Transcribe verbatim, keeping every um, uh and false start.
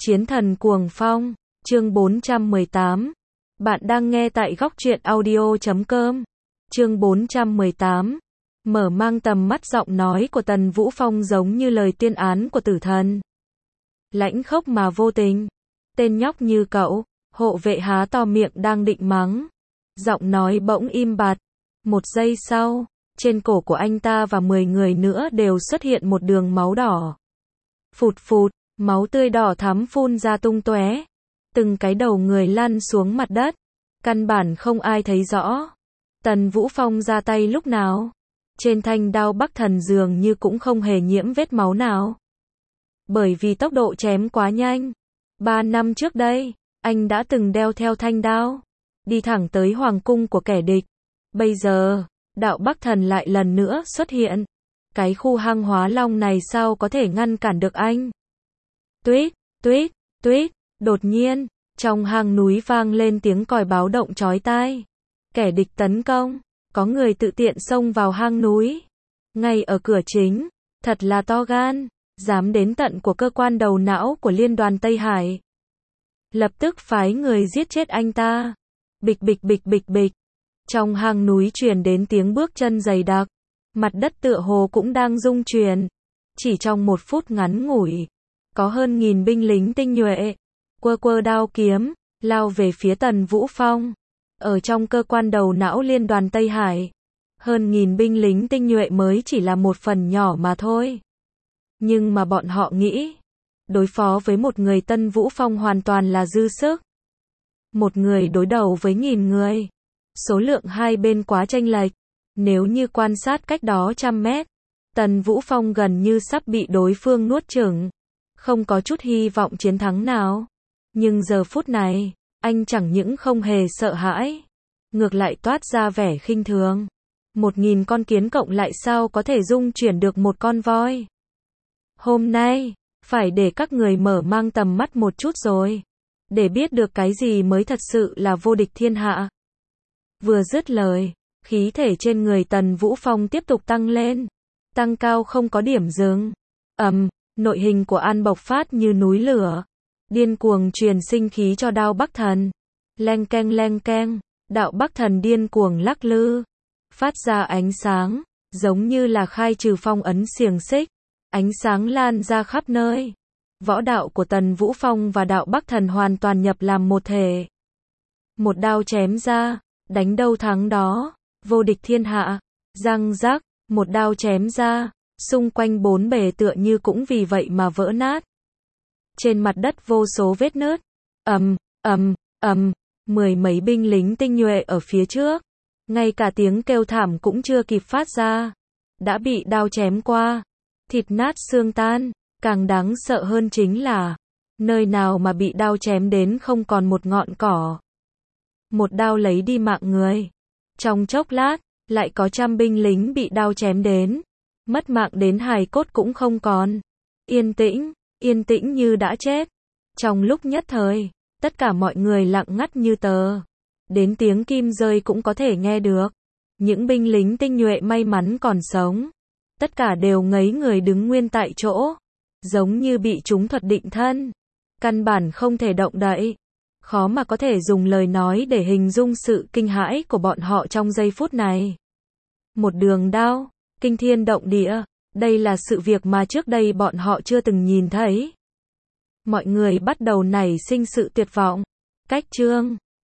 Chiến thần cuồng phong, chương bốn trăm mười tám. Bạn đang nghe tại góc truyện audio chấm com. Chương bốn trăm mười tám. Mở mang tầm mắt, giọng nói của Tần Vũ Phong giống như lời tuyên án của tử thần. Lãnh khốc mà vô tình. Tên nhóc như cậu, hộ vệ há to miệng đang định mắng. Giọng nói bỗng im bặt. Một giây sau, trên cổ của anh ta và mười người nữa đều xuất hiện một đường máu đỏ. Phụt phụt, máu tươi đỏ thắm phun ra tung tóe. Từng cái đầu người lăn xuống mặt đất. Căn bản không ai thấy rõ. Tần Vũ Phong ra tay lúc nào? Trên thanh đao Bắc Thần dường như cũng không hề nhiễm vết máu nào. Bởi vì tốc độ chém quá nhanh. Ba năm trước đây, anh đã từng đeo theo thanh đao, đi thẳng tới hoàng cung của kẻ địch. Bây giờ, đạo Bắc Thần lại lần nữa xuất hiện. Cái khu hang hóa long này sao có thể ngăn cản được anh? Tuýt, tuýt, tuýt, đột nhiên, trong hang núi vang lên tiếng còi báo động chói tai. Kẻ địch tấn công, có người tự tiện xông vào hang núi. Ngay ở cửa chính, thật là to gan, dám đến tận của cơ quan đầu não của Liên đoàn Tây Hải. Lập tức phái người giết chết anh ta. Bịch bịch bịch bịch bịch. Trong hang núi truyền đến tiếng bước chân dày đặc. Mặt đất tựa hồ cũng đang rung chuyển. Chỉ trong một phút ngắn ngủi, có hơn nghìn binh lính tinh nhuệ, quơ quơ đao kiếm, lao về phía Tần Vũ Phong. Ở trong cơ quan đầu não Liên đoàn Tây Hải, hơn nghìn binh lính tinh nhuệ mới chỉ là một phần nhỏ mà thôi. Nhưng mà bọn họ nghĩ, đối phó với một người Tần Vũ Phong hoàn toàn là dư sức. Một người đối đầu với nghìn người. Số lượng hai bên quá chênh lệch. Nếu như quan sát cách đó trăm mét, Tần Vũ Phong gần như sắp bị đối phương nuốt chửng. Không có chút hy vọng chiến thắng nào. Nhưng giờ phút này, anh chẳng những không hề sợ hãi, ngược lại toát ra vẻ khinh thường. Một nghìn con kiến cộng lại sao có thể dung chuyển được một con voi? Hôm nay, phải để các người mở mang tầm mắt một chút rồi. Để biết được cái gì mới thật sự là vô địch thiên hạ. Vừa dứt lời, khí thể trên người Tần Vũ Phong tiếp tục tăng lên. Tăng cao không có điểm dừng. Ầm, nội hình của An bộc phát như núi lửa. Điên cuồng truyền sinh khí cho đao Bắc Thần. Leng keng leng keng, đạo Bắc Thần điên cuồng lắc lư. Phát ra ánh sáng, giống như là khai trừ phong ấn xiềng xích. Ánh sáng lan ra khắp nơi. Võ đạo của Tần Vũ Phong và đạo Bắc Thần hoàn toàn nhập làm một thể. Một đao chém ra, đánh đâu thắng đó, vô địch thiên hạ. Răng rắc, một đao chém ra, xung quanh bốn bề tựa như cũng vì vậy mà vỡ nát. Trên mặt đất vô số vết nứt. Ầm, ầm, ầm, mười mấy binh lính tinh nhuệ ở phía trước, ngay cả tiếng kêu thảm cũng chưa kịp phát ra, đã bị đao chém qua, thịt nát xương tan. Càng đáng sợ hơn chính là, nơi nào mà bị đao chém đến không còn một ngọn cỏ. Một đao lấy đi mạng người. Trong chốc lát, lại có trăm binh lính bị đao chém đến, mất mạng đến hài cốt cũng không còn. Yên tĩnh, yên tĩnh như đã chết. Trong lúc nhất thời, tất cả mọi người lặng ngắt như tờ. Đến tiếng kim rơi cũng có thể nghe được. Những binh lính tinh nhuệ may mắn còn sống, tất cả đều ngây người đứng nguyên tại chỗ, giống như bị chúng thuật định thân. Căn bản không thể động đậy. Khó mà có thể dùng lời nói để hình dung sự kinh hãi của bọn họ trong giây phút này. Một đường đao, kinh thiên động địa. Đây là sự việc mà trước đây bọn họ chưa từng nhìn thấy. Mọi người bắt đầu nảy sinh sự tuyệt vọng. Cách chương